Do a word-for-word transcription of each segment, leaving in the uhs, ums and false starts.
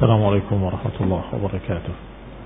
السلام عليكم ورحمة الله وبركاته.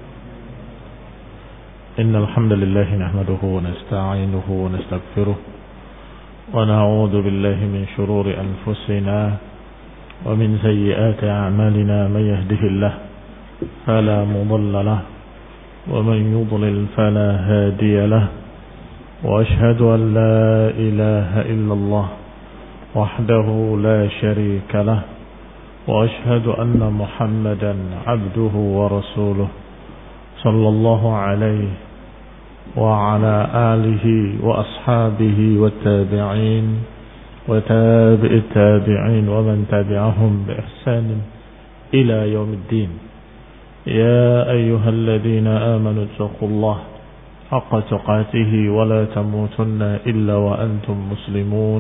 إن الحمد لله نحمده ونستعينه ونستغفره ونعوذ بالله من شرور أنفسنا ومن سيئات أعمالنا. من يهده الله فلا مضل له ومن يضلل فلا هادي له، وأشهد أن لا إله إلا الله وحده لا شريك له، وأشهد أن محمدا عبده ورسوله صلى الله عليه وعلى آله وأصحابه والتابعين وتابع التابعين ومن تبعهم بإحسان إلى يوم الدين. يا أيها الذين آمنوا اتقوا الله حق تقاته ولا تموتن إلا وأنتم مسلمون.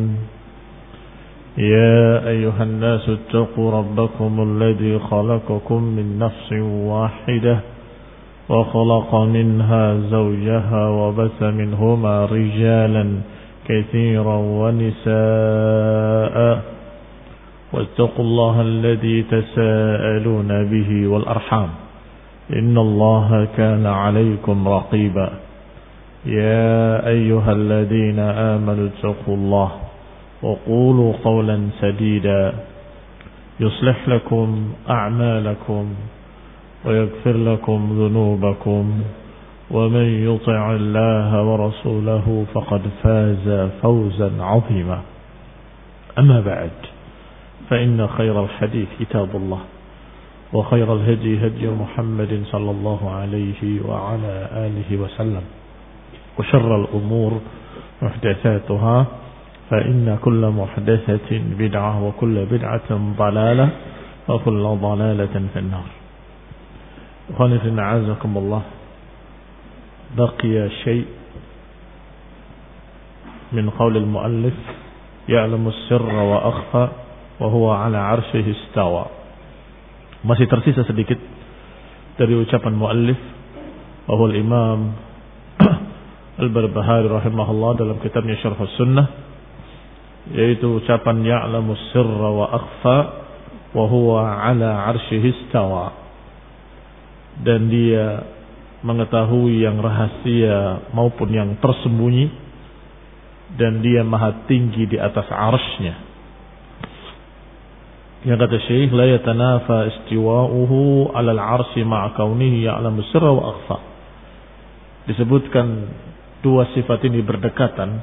يا أيها الناس اتقوا ربكم الذي خلقكم من نفس واحدة وخلق منها زوجها وبث منهما رجالا كثيرا ونساء، واتقوا الله الذي تساءلون به والأرحام إن الله كان عليكم رقيبا. يا أيها الذين آمنوا اتقوا الله وقولوا قولا سديدا يصلح لكم أعمالكم ويغفر لكم ذنوبكم، ومن يطع الله ورسوله فقد فاز فوزا عظيما. أما بعد، فإن خير الحديث كتاب الله، وخير الهدي هدي محمد صلى الله عليه وعلى آله وسلم، وشر الأمور محدثاتها، فإن كل محدثة بدعة وكل بدعة ضلالة وكل ضلالة في النار. أخواني أعزكم الله، بقي شيء من قول المؤلف يعلم السر وأخفى وهو على عرشه استوى. Masih tersisa sedikit dari ucapan muallif bahwa Imam Al-Barbahari rahimahullah dalam kitabnya Syarh Sunnah, yaitu ucapan ya'lamu sirra wa akhfa wa huwa ala arsyihi istawa, dan dia mengetahui yang rahasia maupun yang tersembunyi, dan dia maha tinggi di atas arsy-Nya. Yang kata Syekh, la yatanafa istiwa'uhu 'ala al-'arsy ma'a kaunihi ya'lamu sirra wa akhfa. Disebutkan dua sifat ini berdekatan,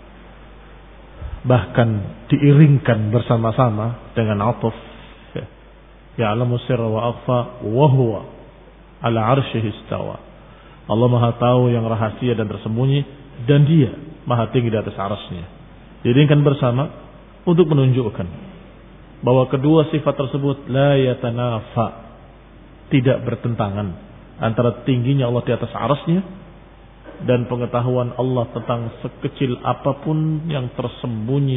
bahkan diiringkan bersama-sama dengan ataf, ya'lamu sirra wa akhfa wa huwa 'ala 'arsyihi istawa. Allah Maha tahu yang rahasia dan tersembunyi, dan dia Maha tinggi di atas arsy-Nya. Diiringkan bersama untuk menunjukkan bahwa kedua sifat tersebut la yatanafa, tidak bertentangan antara tingginya Allah di atas arsy-Nya dan pengetahuan Allah tentang sekecil apapun yang tersembunyi,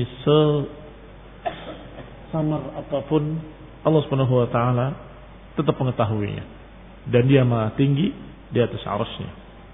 sesamar apapun, Allah Subhanahu wa taala tetap mengetahuinya, dan dia Maha tinggi di atas arsy-Nya.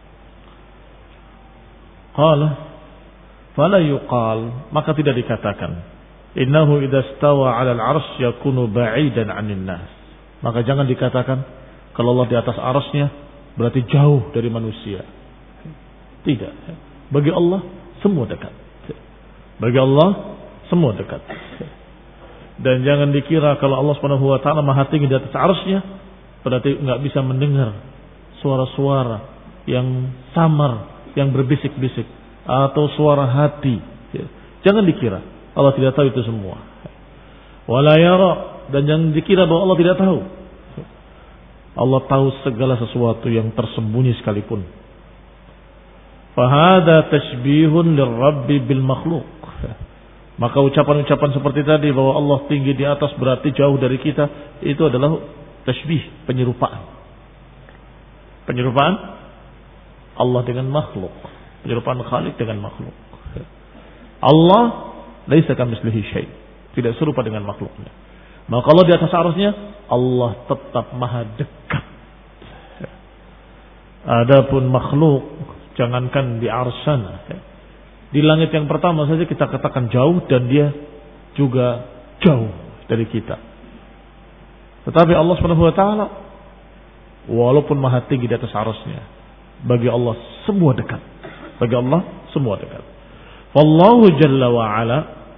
Qala fala yuqal, maka tidak dikatakan innahu idza stawa 'ala al-'arsy yakunu ba'idan 'anil nas. Maka jangan dikatakan kalau Allah di atas arsy-Nya berarti jauh dari manusia. Tidak. Bagi Allah semua dekat. Bagi Allah semua dekat. Dan jangan dikira kalau Allah Subhanahu wa taala Maha tinggi di atas arsy-Nya berarti enggak bisa mendengar suara-suara yang samar, yang berbisik-bisik, atau suara hati. Jangan dikira Allah tidak tahu itu semua. Wala yara, dan jangan dikira bahwa Allah tidak tahu. Allah tahu segala sesuatu yang tersembunyi sekalipun. Fahada tashbihun lirrabbi bil makhluk. Maka ucapan-ucapan seperti tadi bahwa Allah tinggi di atas berarti jauh dari kita, itu adalah tashbih, penyerupaan. Penyerupaan Allah dengan makhluk, penyerupaan Khalik dengan makhluk. Allah laisa kamitslihi syai', tidak serupa dengan makhluknya. Maka kalau di atas arsy-Nya Allah tetap Maha dekat. Adapun makhluk, jangankan di arsy-Nya, di langit yang pertama saja kita katakan jauh, dan dia juga jauh dari kita. Tetapi Allah Subhanahu wa taala walaupun maha tinggi di atas arasnya, bagi Allah semua dekat. Bagi Allah semua dekat. Wallahu jalla wa ala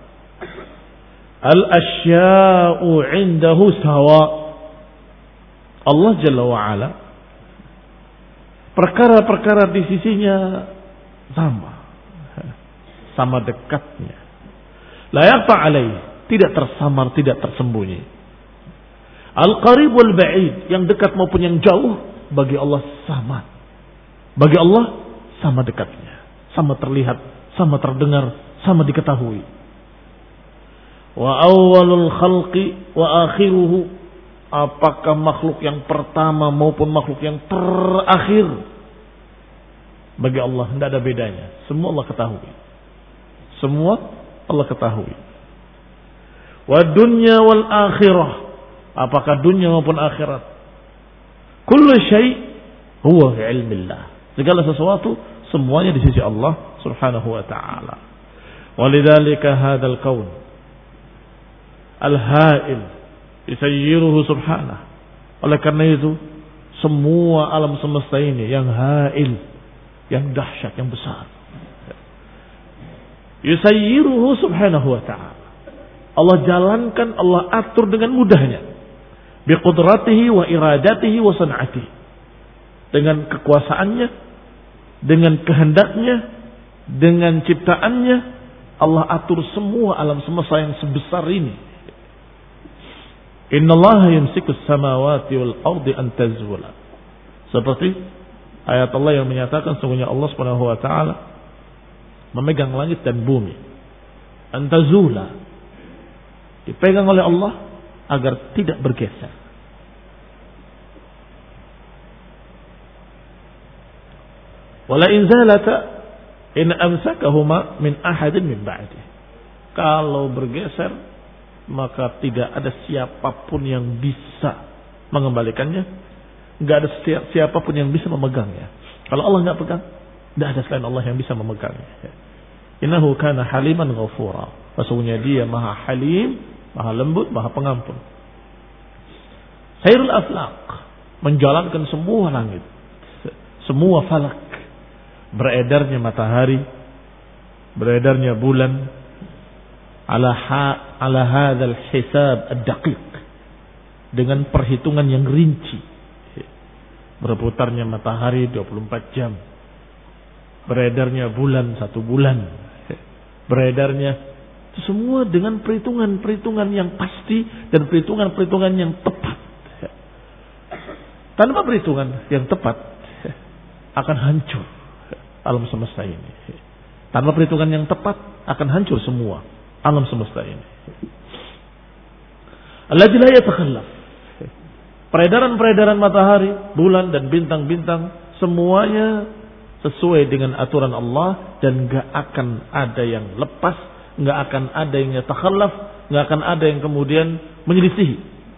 al-asya'u 'indahu sawa. Allah jalla wa ala perkara-perkara di sisinya sama. Sama dekatnya. La yakhfa 'alaihi, tidak tersamar, tidak tersembunyi. Al-qarib wal ba'id, yang dekat maupun yang jauh, bagi Allah sama. Bagi Allah sama dekatnya, sama terlihat, sama terdengar, sama diketahui. Wa awwalul khalqi wa akhiruhu, apakah makhluk yang pertama maupun makhluk yang terakhir, bagi Allah tidak ada bedanya. Semua Allah ketahui. Semua Allah ketahui. Wa dunya wal akhirah, apakah dunia maupun akhirat. Kullu syai' huwa fi ilmillah. Segala sesuatu semuanya di sisi Allah Subhanahu wa taala. Walidzalika hadzal kaun al-ha'il yusayyiruhu subhanahu. Oleh karena itu semua alam semesta ini yang ha'il, yang dahsyat, yang besar, yusayyiruhu subhanahu wa ta'ala, Allah jalankan, Allah atur dengan mudahnya, biqudratihi wa iradatihi wa san'atihi, dengan kekuasaannya, dengan kehendaknya, dengan ciptaannya. Allah atur semua alam semesta yang sebesar ini. Innallaha yumsikus samawati wal ardi an tazula, seperti ayat Allah yang menyatakan sungguhnya Allah Subhanahu wa taala memegang langit dan bumi, an tazula, dipegang oleh Allah agar tidak bergeser. Wala in zalata in amsakahuma min ahadin min ba'di, kalau bergeser maka tidak ada siapapun yang bisa mengembalikannya, enggak ada siapapun yang bisa memegangnya. Kalau Allah enggak pegang, tidak ada selain Allah yang bisa memegangnya. Innahu kana haliman ghafura, sesungguhnya Dia Maha Halim, Maha lembut, Maha pengampun. Khairul aflaq, menjalankan semua langit, semua falak, beredarnya matahari, beredarnya bulan, ala ha, ala hadzal hisab ad-daqiq, dengan perhitungan yang rinci. Berputarnya matahari dua puluh empat jam, beredarnya bulan satu bulan, beredarnya itu semua dengan perhitungan-perhitungan yang pasti dan perhitungan-perhitungan yang tepat. Tanpa perhitungan yang tepat akan hancur alam semesta ini. Tanpa perhitungan yang tepat akan hancur semua alam semesta ini. Alladzi la yatakhallaf. Peredaran-peredaran matahari, bulan dan bintang-bintang semuanya sesuai dengan aturan Allah dan enggak akan ada yang lepas, enggak akan ada yang yatakhallaf, enggak akan ada yang kemudian menyelisihi.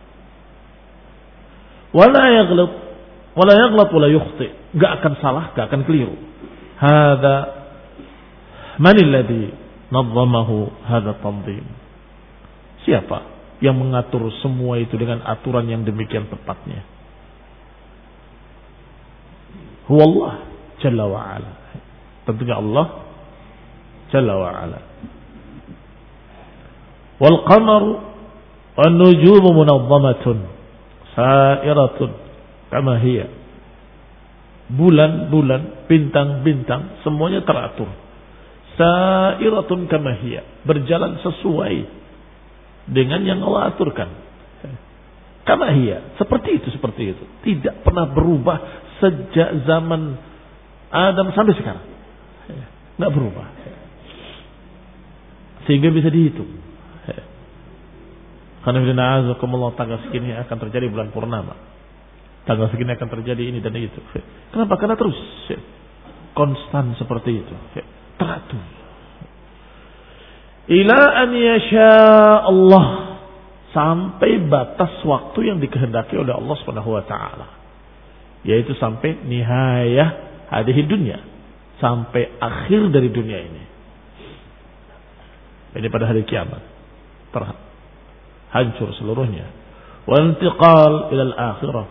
Wala yaghlat, wala yaghlat wala yukhti, enggak akan salah, enggak akan keliru. Hadza man alladhi nazzamahu hadza tanzim. Siapa yang mengatur semua itu dengan aturan yang demikian tepatnya? Huwallah jalla wa ala. Tentunya Allah jalla wa ala. Wal qamaru wan nujumu munazzamatun sa'iratun kama hiya. Bulan-bulan, bintang-bintang semuanya teratur. Sa'iratun kama hiya, berjalan sesuai dengan yang Allah aturkan. Kama hiya, seperti itu, seperti itu. Tidak pernah berubah sejak zaman Adam sampai sekarang. Tidak berubah. Sehingga bisa dihitung. Karena bila tanggal segini akan terjadi bulan purnama, tanggal segini akan terjadi ini dan itu. Kenapa? Karena terus konstan seperti itu, teratur. Ila an yasha Allah, sampai batas waktu yang dikehendaki oleh Allah Subhanahu wa taala, yaitu sampai nihayah hadhihi dunya, sampai akhir dari dunia ini. Ini pada hari kiamat terhancur seluruhnya. wa intiqal ila al-akhirah,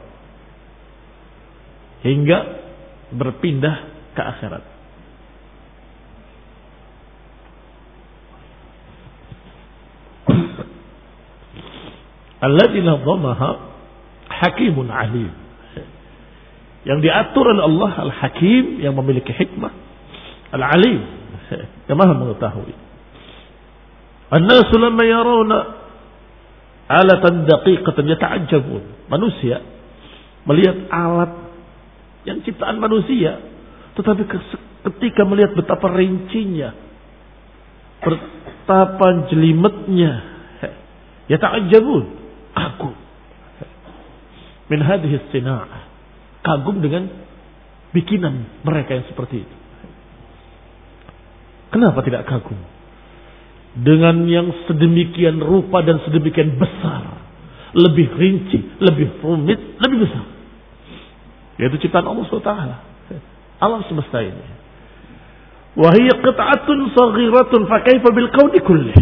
hingga berpindah ke akhirat. Alladzi nadhamaha hakimun alim, yang diatur oleh Allah al-Hakim, yang memiliki hikmah, al-Alim, yang maha mengetahui. An-nasu lamma yarawna alatan daqiqatan yata'ajjabun. Manusia melihat alat yang ciptaan manusia, tetapi ketika melihat betapa rincinya, betapa jelimetnya, yata'ajjabun, kagum min hadhihi as-sina'ah, kagum dengan bikinan mereka yang seperti itu. Kenapa tidak kagum dengan yang sedemikian rupa dan sedemikian besar, lebih rinci, lebih rumit, lebih besar, yaitu ciptaan Allah subhanahu wa taala, alam semesta ini. Wa hiya qit'atun saghiratun fa kaifa bil kauni kullih.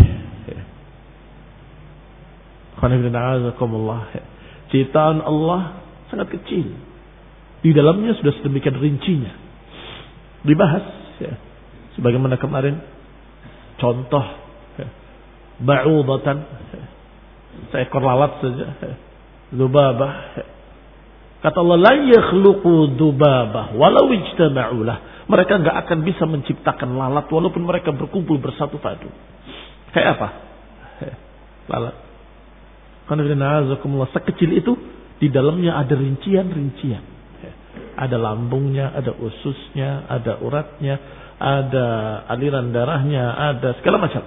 Ciptaan Allah sangat kecil, di dalamnya sudah sedemikian rincinya. Dibahas ya, sebagaimana kemarin contoh ya, ba'udatan, seekor lalat saja, dzubabah. Kata Allah, la yakhluqu dzubabah walau ijtama'u lah. Mereka enggak akan bisa menciptakan lalat walaupun mereka berkumpul bersatu padu. Kayak apa? Lalat. Karena sekecil itu, di dalamnya ada rincian-rincian. Ada lambungnya, ada ususnya, ada uratnya, ada aliran darahnya, ada segala macam.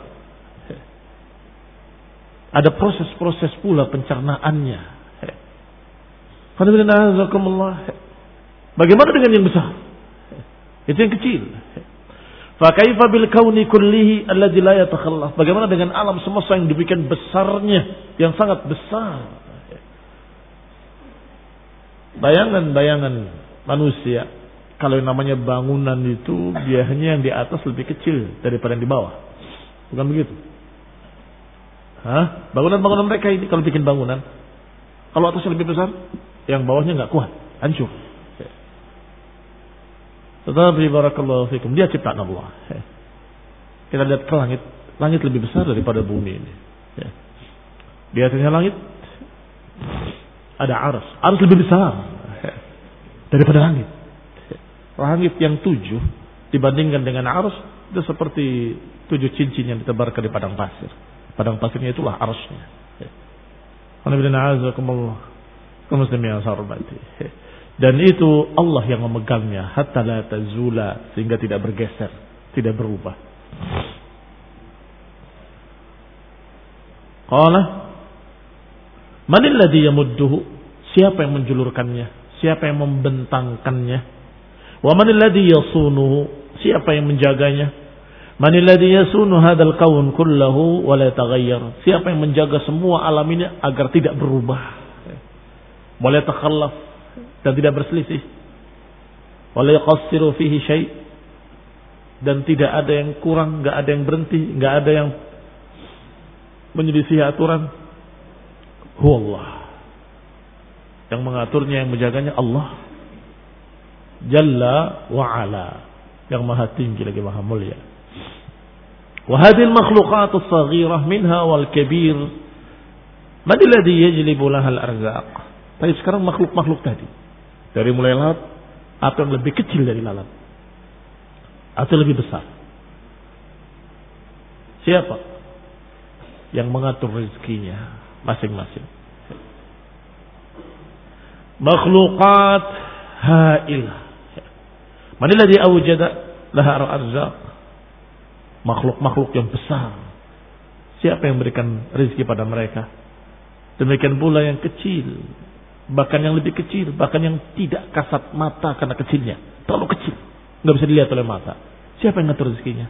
Ada proses-proses pula pencernaannya. Bagaimana dengan yang besar? Itu yang kecil. Fa kaifa bil kauni kullihi alladzi la yatakhallaf. Bagaimana dengan alam semesta yang demikian besarnya, yang sangat besar. Bayangan-bayangan manusia, kalau yang namanya bangunan itu biasanya yang di atas lebih kecil daripada yang di bawah. Bukan begitu? Hah? Bangunan-bangunan mereka ini kalau bikin bangunan, kalau atasnya lebih besar, yang bawahnya enggak kuat, hancur. Tetapi barakallahu fikum, dia ciptaan Allah. Kita lihat ke langit, langit lebih besar daripada bumi ini. Di atasnya langit ada arsy, arsy lebih besar daripada langit. Langit yang tujuh dibandingkan dengan arsy itu seperti tujuh cincin yang ditebarkan di padang pasir. Padang pasirnya itulah arsy-nya. Dan itu Allah yang memegangnya hatta la tazula, sehingga tidak bergeser, tidak berubah. Qala manil ladzi yamudduhu, siapa yang menjulurkannya, siapa yang membentangkannya. Wa manil ladzi yasunuhu, siapa yang menjaganya. Manil ladzi yasunu hadzal kaun kullahu wa la yataghayyar, siapa yang menjaga semua alam ini agar tidak berubah, wa la yatakhallaf, dan tidak berselisih, wa la yuqassiru fihi syai', dan tidak ada yang kurang, enggak ada yang berhenti, enggak ada yang menyelisih aturan. Huwallah, yang mengaturnya, yang menjaganya Allah Jalla wa Ala, yang maha tinggi lagi maha mulia. Wa hadhil makhluqatus saghirah minha wal kabir man alladhi yajlibu laha al-arzaq. Tapi sekarang makhluk-makhluk tadi, dari mulai lalat atau yang lebih kecil dari lalat atau lebih besar, siapa yang mengatur rezekinya masing-masing? Makhluqat hailah. Man alladhi awjada laha al-arzaq. Makhluk-makhluk yang besar, siapa yang memberikan rezeki pada mereka? Demikian pula yang kecil, bahkan yang lebih kecil, bahkan yang tidak kasat mata karena kecilnya, terlalu kecil, nggak bisa dilihat oleh mata. Siapa yang ngatur rezekinya?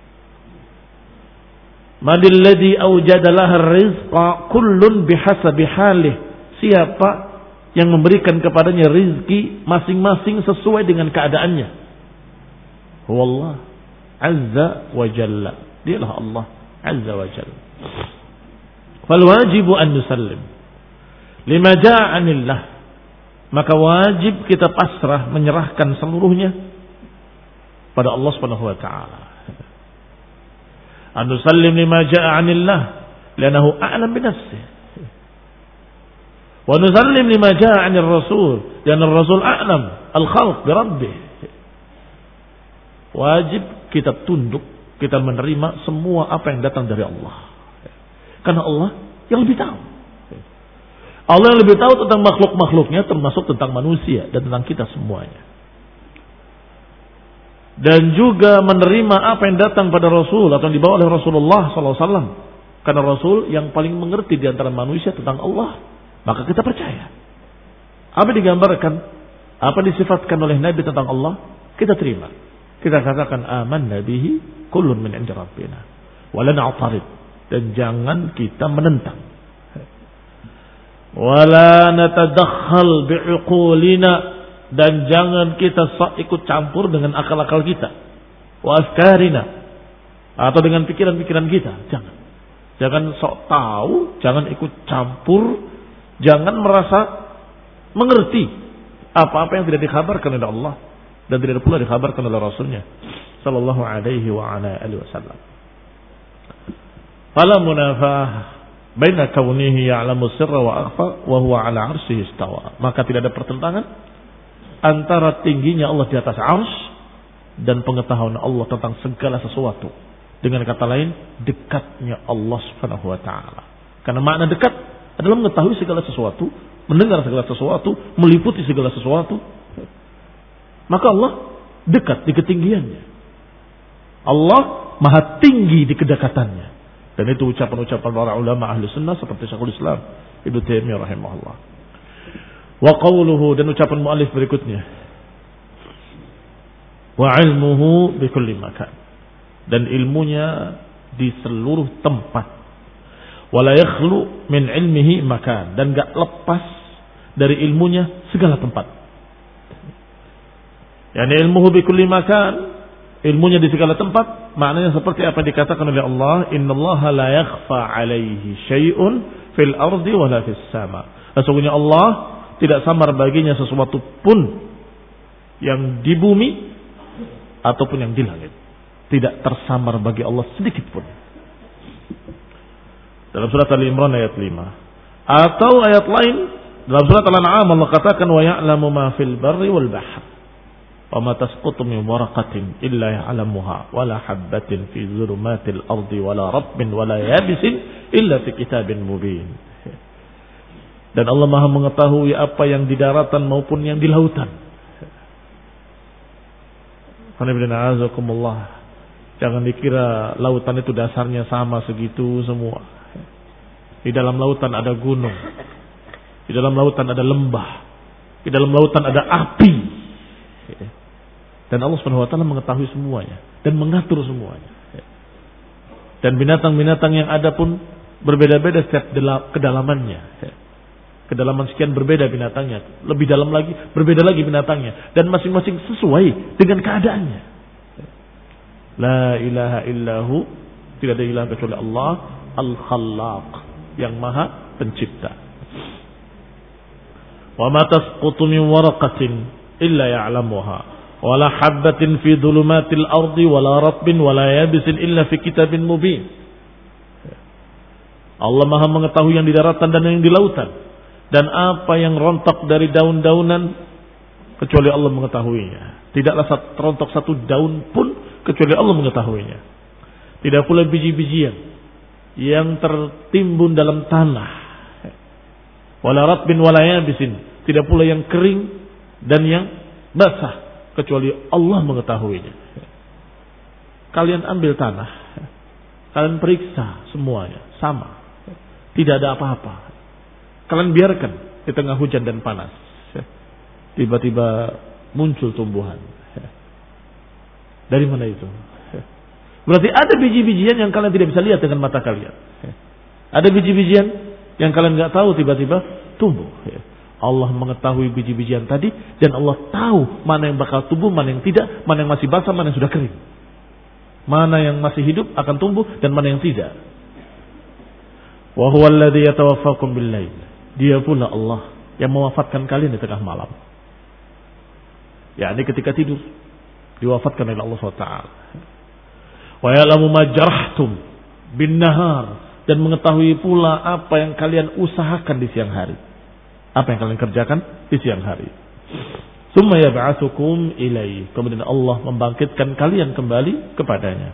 Manil ladzi awjada laha rizqa kullun bihasabi halih. Siapa yang memberikan kepadanya rezeki masing-masing sesuai dengan keadaannya? Wallah Azza wa Jalla, dialah Allah Azza wa Jalla. Fal wajibu an nusallim lima jaa 'anillah, maka wajib kita pasrah menyerahkan seluruhnya pada Allah Subhanahu wa taala. An nusallim lima jaa 'anillah li'annahu a'lam bi nafsihi. Wa nusallim lima jaa 'anir rasul li'anna ar-rasul a'lam al-khalq bi rabbih. Wajib kita tunduk, kita menerima semua apa yang datang dari Allah. Karena Allah yang lebih tahu. Allah yang lebih tahu tentang makhluk-makhluknya, termasuk tentang manusia dan tentang kita semuanya. Dan juga menerima apa yang datang pada Rasul atau yang dibawa oleh Rasulullah sallallahu alaihi wasallam. Karena Rasul yang paling mengerti di antara manusia tentang Allah, maka kita percaya. Apa digambarkan, apa disifatkan oleh Nabi tentang Allah, kita terima. Kita katakan amanna bihi kullun min 'indi rabbina wa la na'tarid, dan jangan kita menentang. Wala natadakhal bi'uqulina, dan jangan kita ikut campur dengan akal-akal kita. Wa afkarina, atau dengan pikiran-pikiran kita. Jangan. Jangan sok tahu, jangan ikut campur, jangan merasa mengerti apa-apa yang tidak dikabarkan oleh Allah dan tidak pula dikabarkan oleh Rasulnya sallallahu alaihi wa ala alihi wasallam. Fala munafah baina kaunihi ya'lamu sirra wa akhfa wa huwa ala 'arsyihi istawa. Maka tidak ada pertentangan antara tingginya Allah di atas 'arsy dan pengetahuan Allah tentang segala sesuatu. Dengan kata lain, dekatnya Allah Subhanahu wa taala. Karena makna dekat adalah mengetahui segala sesuatu, mendengar segala sesuatu, meliputi segala sesuatu. Maka Allah dekat di ketinggiannya. Allah maha tinggi di kedekatannya. Dan itu ucapan-ucapan para ulama ahli sunnah seperti Syekhul Islam Ibnu Taimiyah rahimahullah. Wa qawluhu, dan ucapan muallif berikutnya. Wa ilmuhu bi kulli makan, dan ilmunya di seluruh tempat. Wala yakhlu min ilmihi makan, dan enggak lepas dari ilmunya segala tempat. Yani ilmuhu bi kulli makan, ilmunya di segala tempat, maknanya seperti apa yang dikatakan oleh Allah, innallaha la yakhfa 'alaihi syai'un fil ardi wala fis sama. Sesungguhnya Allah tidak samar baginya sesuatu pun yang di bumi ataupun yang di langit. Tidak tersamar bagi Allah sedikit pun. Dalam surat Al-Imran ayat lima. Atau ayat lain dalam surat Al-An'am Allah katakan wa ya'lamu ma fil barri wal bahr. Wa ma tasqutu min waraqatin illa ya'lamuha wa la habatin fi dhulumatil ardi wa la rabbin wa la yabisin illa fi kitabin mubin. Dan Allah Maha mengetahui apa yang di daratan maupun yang di lautan. Jangan dikira lautan itu dasarnya sama segitu semua. Di dalam lautan ada gunung, di dalam lautan ada lembah, di dalam lautan ada api. Dan Allah Subhanahu wa taala mengetahui semuanya dan mengatur semuanya. Dan binatang-binatang yang ada pun berbeda-beda setiap kedalamannya. Kedalaman sekian berbeda binatangnya, lebih dalam lagi berbeda lagi binatangnya, dan masing-masing sesuai dengan keadaannya. La ilaha illahu, tidak ada ilah kecuali Allah Al-Khallaq, yang Maha Pencipta. Wa ma tasqutu min waraqatin illa ya'lamuha wa la habatin fi dhulumatil ardi wa la rabbin wa la yabisin illa fi kitabin mubin. Allah Maha mengetahui yang di daratan dan yang di lautan, dan apa yang rontok dari daun-daunan kecuali Allah mengetahuinya. Tidaklah rontok satu daun pun kecuali Allah mengetahuinya. Tidak pula biji-bijian yang tertimbun dalam tanah. Wala ratbin wala yabisin, tidak pula yang kering dan yang basah kecuali Allah mengetahuinya. Kalian ambil tanah, kalian periksa semuanya sama, tidak ada apa-apa. Kalian biarkan di tengah hujan dan panas, tiba-tiba muncul tumbuhan. Dari mana itu? Berarti ada biji-bijian yang kalian tidak bisa lihat dengan mata kalian. Ada biji-bijian yang kalian nggak tahu tiba-tiba tumbuh. Allah mengetahui biji-bijian tadi, dan Allah tahu mana yang bakal tumbuh, mana yang tidak, mana yang masih basah, mana yang sudah kering, mana yang masih hidup akan tumbuh dan mana yang tidak. Wa huwa alladhi yatawaffakum bil-lail, Dia pula Allah yang mewafatkan kalian di tengah malam. Ya, ini ketika tidur diwafatkan oleh Allah subhanahu wa taala. Wa ya'lamu ma jarahtum bin nahar, dan mengetahui pula apa yang kalian usahakan di siang hari. Apa yang kalian kerjakan di siang hari. Tsumma yab'atsukum ilaihi, kemudian Allah membangkitkan kalian kembali kepadanya.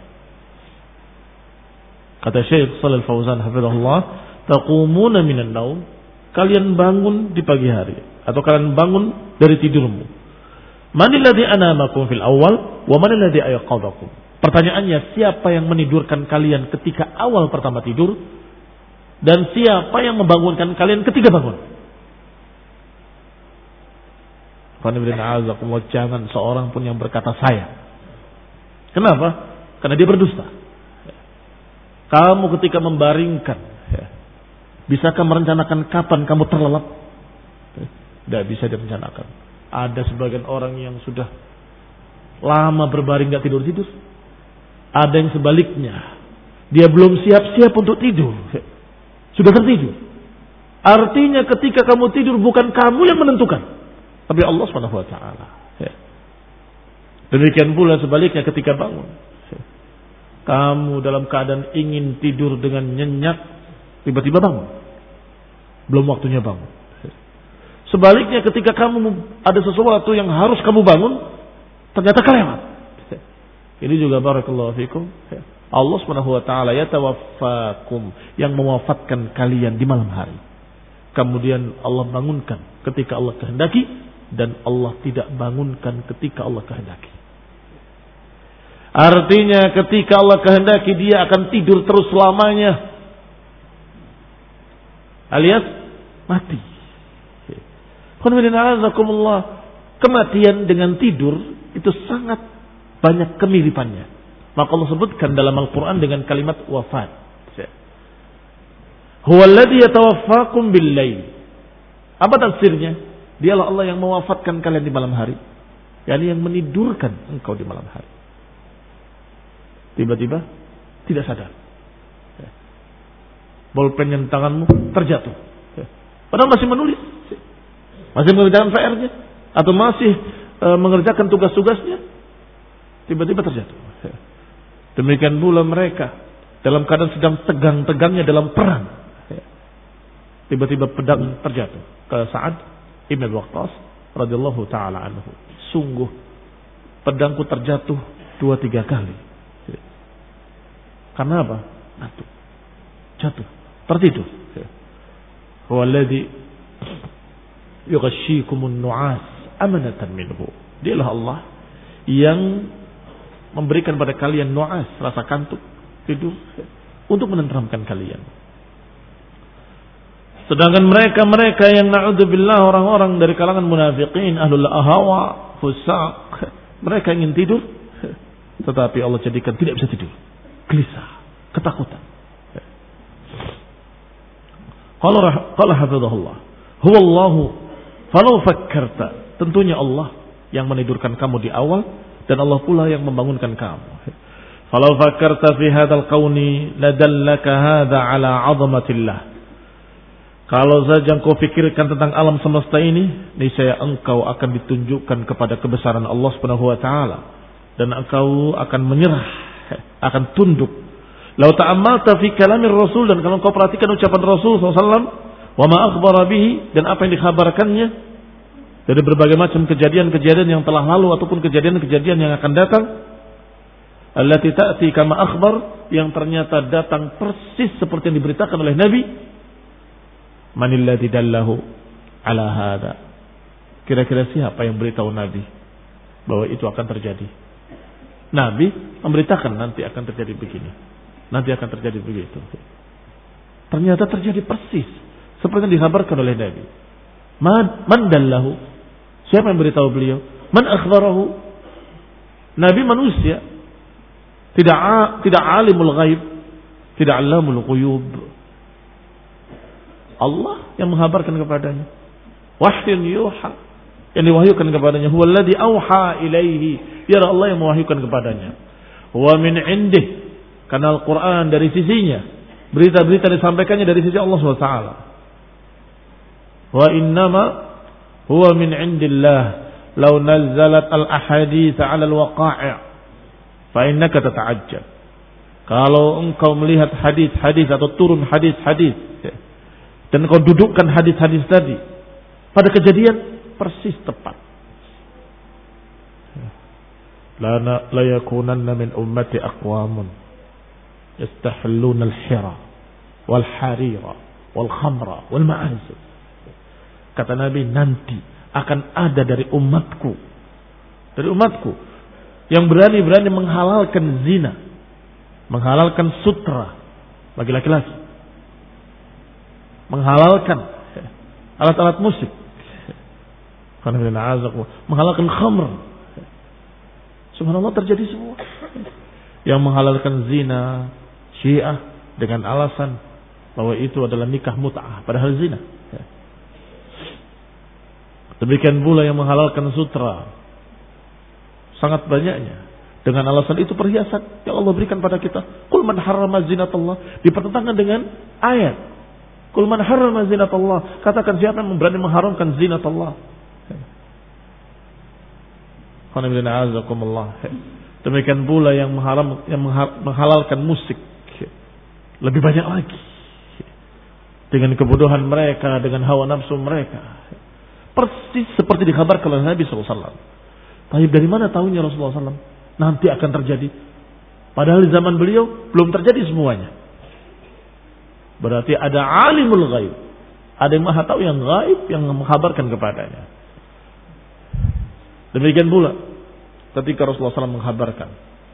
Kata Syekh Shalal Fauzan hafizahullah, taqumuna minan naum, kalian bangun di pagi hari atau kalian bangun dari tidurmu. Manil ladzi anamakum fil awal wa manil ladzi ayqadhakum. Pertanyaannya, siapa yang menidurkan kalian ketika awal pertama tidur dan siapa yang membangunkan kalian ketika bangun? Jangan seorang pun yang berkata saya. Kenapa? Karena dia berdusta. Kamu ketika membaringkan, bisakah merencanakan kapan kamu terlelap? Tidak bisa direncanakan. Ada sebagian orang yang sudah lama berbaring gak tidur-tidur. Ada yang sebaliknya, dia belum siap-siap untuk tidur, sudah tertidur. Artinya ketika kamu tidur bukan kamu yang menentukan, tapi Allah subhanahu wa taala. Demikian pula sebaliknya ketika bangun, kamu dalam keadaan ingin tidur dengan nyenyak, tiba-tiba bangun, belum waktunya bangun. Sebaliknya ketika kamu ada sesuatu yang harus kamu bangun, ternyata kelewat. Ini juga barakallahu fikum. Allah subhanahu wa ta'ala yatawaffakum, yang mewafatkan kalian di malam hari. Kemudian Allah bangunkan ketika Allah kehendaki, dan Allah tidak bangunkan ketika Allah kehendaki. Artinya ketika Allah kehendaki dia akan tidur terus selamanya, alias mati. Kematian dengan tidur itu sangat banyak kemiripannya. Maka Allah sebutkan dalam Al-Quran dengan kalimat wafat. Huwa alladhi yatawaffakum bil-lail. Apa tafsirnya? Dialah Allah yang mewafatkan kalian di malam hari, yakni yang menidurkan engkau di malam hari. Tiba-tiba tidak sadar, bolpen yang tanganmu terjatuh, padahal masih menulis, masih mengerjakan P R-nya atau masih e, mengerjakan tugas-tugasnya, tiba-tiba terjatuh. Demikian pula mereka dalam keadaan sedang tegang-tegangnya dalam perang, tiba-tiba pedang terjatuh ke Sa'ad Ibn Waqqas radhiyallahu taala anhu. Sungguh pedangku terjatuh dua tiga kali. Karena apa? Jatuh, jatuh, tertidur. Huwa alladhi yughashshikumun nu'as amanatan minhu. Dialah Allah yang memberikan pada kalian nu'as, rasa kantuk, tidur, untuk menenteramkan kalian. Sedangkan mereka-mereka yang na'udzubillah, orang-orang dari kalangan munafiqin, ahlul ahwa, fusaq, mereka ingin tidur, tetapi Allah jadikan tidak bisa tidur, gelisah, ketakutan. Qala hafizahullah, huwallahu falau fakkarta, tentunya Allah yang menidurkan kamu di awal, dan Allah pula yang membangunkan kamu. Falau fakkarta fi hadzal qauni ladallaka hadza ala 'azamatillah. Kalau saja engkau fikirkan tentang alam semesta ini, niscaya engkau akan ditunjukkan kepada kebesaran Allah Subhanahu wa taala, dan engkau akan menyerah, akan tunduk. Lau ta'ammalta fi kalamir Rasul, dan kalau engkau perhatikan ucapan Rasul sallallahu alaihi wasallam, wa ma akhbara bihi, dan apa yang dikhabarkannya dari berbagai macam kejadian-kejadian yang telah lalu ataupun kejadian-kejadian yang akan datang, allati ta'ti kama akhbar, yang ternyata datang persis seperti yang diberitakan oleh Nabi. Manilladzi dallahu ala hada, kira-kira siapa yang beritahu Nabi bahwa itu akan terjadi? Nabi memberitakan nanti akan terjadi begini, nanti akan terjadi begitu. Ternyata terjadi persis seperti yang dikabarkan oleh Nabi. Man, man dallahu, siapa yang beritahu beliau? Man akhbarahu, Nabi manusia, tidak tidak alimul ghaib, tidak alamul ghuyub. Allah yang menghabarkan kepadanya. Wahyun yuha, yang diwahyukan kepadanya. Huwa alladhi awha ilaihi, ya Allah yang mewahyukan kepadanya. Wa min indih, karena Al-Quran dari sisinya, berita-berita disampaikannya dari sisi Allah subhanahu wa taala. wa innama huwa min indillah law nazzalat al-ahadits 'ala al-waqa'i' fa innaka tata'ajjab. Kalau engkau melihat hadis-hadis atau turun hadis-hadis dan engkau dudukkan hadis-hadis tadi pada kejadian persis tepat. La la yakunanna min ummati aqwamun yastahilluna al-hira wal harira wal khamra wal ma'azif. Kata Nabi, nanti akan ada dari umatku, dari umatku yang berani-berani menghalalkan zina, menghalalkan sutra bagi laki-laki, menghalalkan alat-alat musik, menghalalkan khamr. Subhanallah, terjadi semua. Yang menghalalkan zina, Syiah, dengan alasan bahwa itu adalah nikah mut'ah, padahal zina. Demikian pula yang menghalalkan sutra, sangat banyaknya, dengan alasan itu perhiasan yang Allah berikan pada kita. Qul man harrama zinatallah, dipertentangkan dengan ayat Qul man harrama zinatallah, katakan siapa yang berani mengharamkan zinatallah. Demikian pula yang mengharam, yang menghalalkan musik, lebih banyak lagi, dengan kebodohan mereka, dengan hawa nafsu mereka, persis seperti dikabarkan oleh Nabi shallallahu alaihi wasallam. Tapi dari mana tahunya Rasulullah shallallahu alaihi wasallam nanti akan terjadi? Padahal di zaman beliau belum terjadi semuanya. Berarti ada alimul ghaib, ada yang maha tahu yang ghaib yang mengkabarkan kepadanya. Demikian pula ketika Rasulullah shallallahu alaihi wasallam mengkabarkan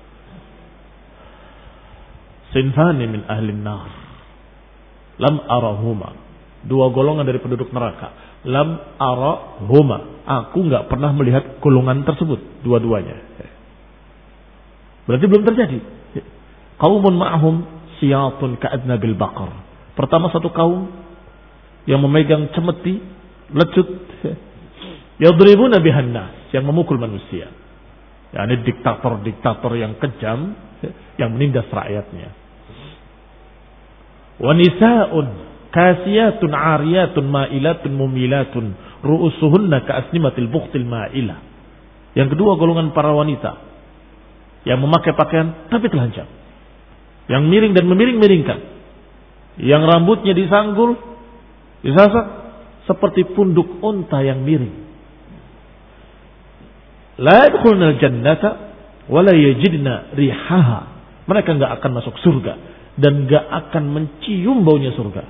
sinfani min ahli nar lam arahuma, dua golongan dari penduduk neraka, lam arahuma, aku enggak pernah melihat golongan tersebut dua-duanya. Berarti belum terjadi. Qaumun ma'hum siyatun ka'adnabil baqar. Pertama, satu kaum yang memegang cemeti, lecut, yadribuna bihan nas, yang memukul manusia. Yani diktator-diktator yang kejam, yang menindas rakyatnya. Wa nisa'un kasiyatun 'ariyatun ma'ilatun mumilatun ru'usuhunna ka'asnimatil bukhtil ma'ilah. Yang kedua, golongan para wanita yang memakai pakaian tapi telanjang, yang miring dan memiring-miringkan, yang rambutnya disanggul, disasak seperti punduk unta yang miring. La yadkhuluna al-jannata wa la yajidna rihaha. Mereka enggak akan masuk surga dan enggak akan mencium baunya surga.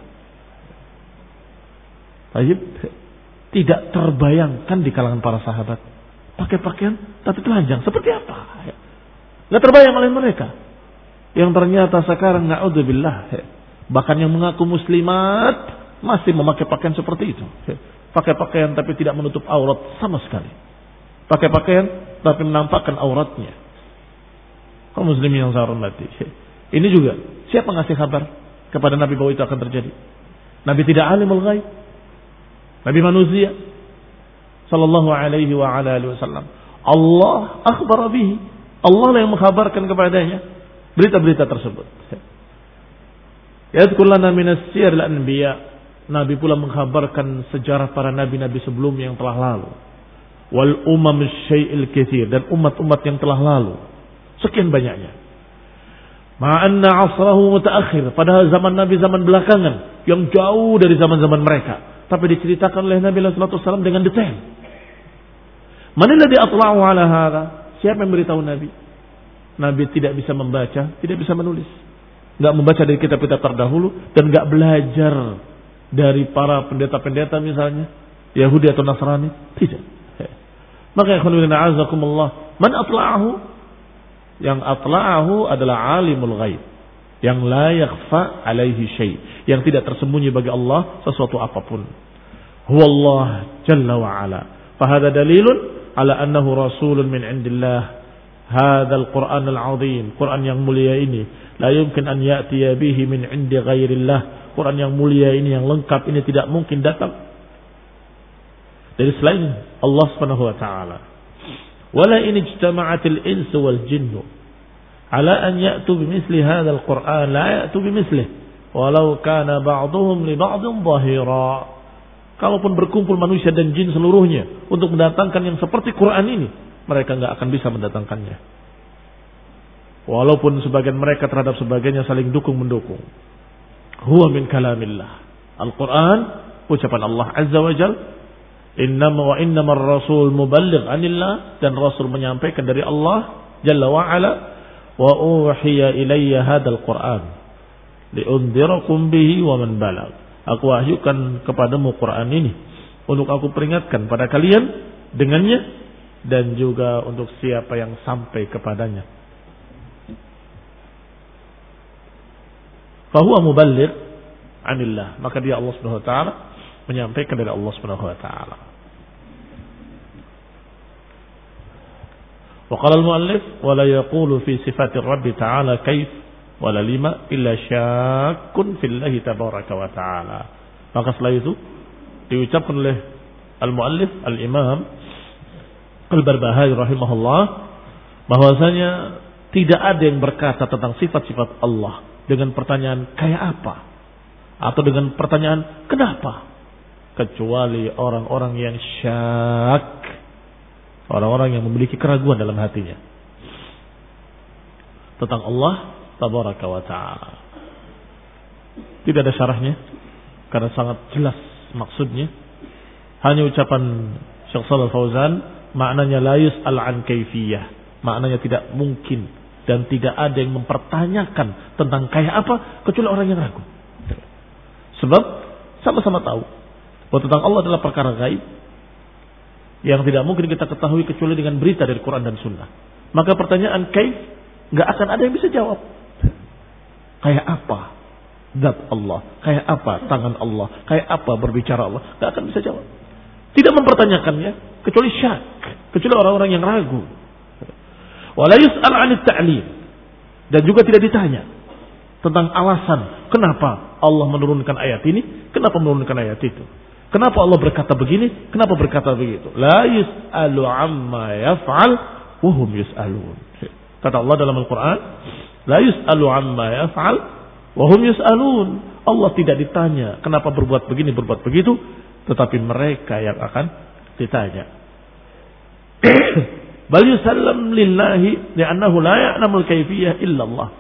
Baik, tidak terbayangkan di kalangan para sahabat pakai pakaian tapi telanjang seperti apa? Enggak terbayang oleh mereka. Yang ternyata sekarang na'udzubillah, bahkan yang mengaku muslimat masih memakai pakaian seperti itu. Pakai pakaian tapi tidak menutup aurat sama sekali. Pakai pakaian tapi menampakkan auratnya. Kaum muslimin yang saya hormati, ini juga siapa ngasih kabar kepada Nabi bahwa itu akan terjadi? Nabi tidak alimul ghaib. Nabi manusia sallallahu alaihi wa ala alihi wasallam. Allah akhbar bihi. Allah lah yang mengkhabarkan kepadanya berita-berita tersebut. Yadhkur lana min as-siyar al-anbiya. Nabi pula mengkhabarkan sejarah para nabi-nabi sebelumnya yang telah lalu. Wal umam syai'il katsir, dan umat-umat yang telah lalu sekian banyaknya. Ma'anna asrahu mutaakhir, padahal zaman Nabi zaman belakangan yang jauh dari zaman-zaman mereka, tapi diceritakan oleh Nabi sallallahu alaihi wasallam dengan detail. Man alladhi atla'u ala hadha? Siapa yang beritahu Nabi? Nabi tidak bisa membaca, tidak bisa menulis, enggak membaca dari kitab-kitab terdahulu, dan enggak belajar dari para pendeta-pendeta misalnya Yahudi atau Nasrani, tidak. Maka ya khulina a'azakumullah, man atla'ahu, yang atla'ahu adalah alimul ghaib, yang la yakhfa alaihi syai', yang tidak tersembunyi bagi Allah sesuatu apapun. Huwallah jalla wa ala. Fahada dalilun ala annahu rasulun min indillah. Hadzal Qur'an al-'azim, Quran yang mulia ini, la yumkin an ya'tiya bihi min 'indi ghairillah. Quran yang mulia ini, yang lengkap ini, tidak mungkin datang dari selain Allah Subhanahu wa taala. Wala in ijtama'atil insu wal jinnu ala an ya'tu bimithli hadzal Qur'an la ya'tu bimithlihi walau kana ba'dhum li ba'dhin dhahira. Kalaupun berkumpul manusia dan jin seluruhnya untuk mendatangkan yang seperti Quran ini, mereka nggak akan bisa mendatangkannya. Walaupun sebagian mereka terhadap sebagiannya saling dukung-mendukung. Huwa min kalamillah. Al-Quran, ucapan Allah Azza wa Jal. Innama wa innama ar-rasul muballigh anillah. Dan Rasul menyampaikan dari Allah Jalla wa ala. Wa uhiya ilayya hadal Quran. Liundhirakum bihi wa man balag. Aku wahyukan kepadamu Quran ini. Untuk aku peringatkan pada kalian dengannya. Dan juga untuk siapa yang sampai kepadanya. Fahuwa muballigh anillah, maka dia Allah Subhanahu wa taala menyampaikan dari Allah Subhanahu wa taala. Wa qala al-muallif wa la yaqulu fi sifati Rabb ta'ala kaif wa la lima illa syakkun fillahi tabaraka wa ta'ala. Maka setelah itu diucapkan oleh al-muallif al-imam Al-Barbahari rahimahullah bahwasanya tidak ada yang berkata tentang sifat-sifat Allah dengan pertanyaan kayak apa atau dengan pertanyaan kenapa, kecuali orang-orang yang syak, orang-orang yang memiliki keraguan dalam hatinya tentang Allah tabaraka wa ta'ala. Tidak ada syarahnya karena sangat jelas maksudnya. Hanya ucapan Syekh Shalal Fauzan, maknanya la yus'al an kaifiyah, maknanya tidak mungkin dan tidak ada yang mempertanyakan tentang kayak apa kecuali orang yang ragu. Sebab sama-sama tahu bahwa tentang Allah adalah perkara gaib yang tidak mungkin kita ketahui kecuali dengan berita dari Quran dan Sunnah. Maka pertanyaan kaif nggak akan ada yang bisa jawab. Kayak apa zat Allah? Kayak apa tangan Allah? Kayak apa berbicara Allah? Nggak akan bisa jawab. Tidak mempertanyakannya kecuali syak, kecuali orang-orang yang ragu. Wala yus'al 'anil ta'lim, dan juga tidak ditanya tentang alasan kenapa Allah menurunkan ayat ini, kenapa menurunkan ayat itu. Kenapa Allah berkata begini, kenapa berkata begitu. La yus'alu 'amma yaf'al wa hum yus'alun. Kata Allah dalam Al-Qur'an, la yus'alu 'amma yaf'al wa hum yus'alun. Allah tidak ditanya kenapa berbuat begini, berbuat begitu, tetapi mereka yang akan ditanya. Bal yusallam lillahi li'annahu la ya'lamul kaifiyah illa Allah.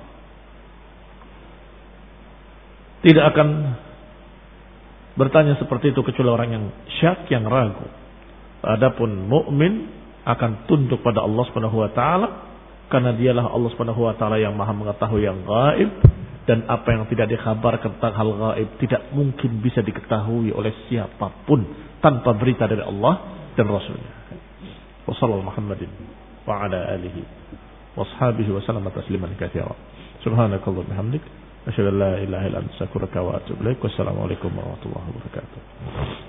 Tidak akan bertanya seperti itu kecuali orang yang syak, yang ragu. Adapun mukmin akan tunduk pada Allah Subhanahu wa taala karena dialah Allah Subhanahu wa taala yang Maha mengetahui yang gaib, dan apa yang tidak dikhabarkan tentang hal gaib tidak mungkin bisa diketahui oleh siapapun tanpa berita dari Allah dan Rasulnya. Wa sallallahu Muhammadin wa ala alihi wa ashabihi wa sallama tasliman katsira. Subhanakallahumma wa bihamdik asyhadu an la ilaha illa anta astaghfiruka wa atubu ilaik. Wassalamu alaikum warahmatullahi wabarakatuh.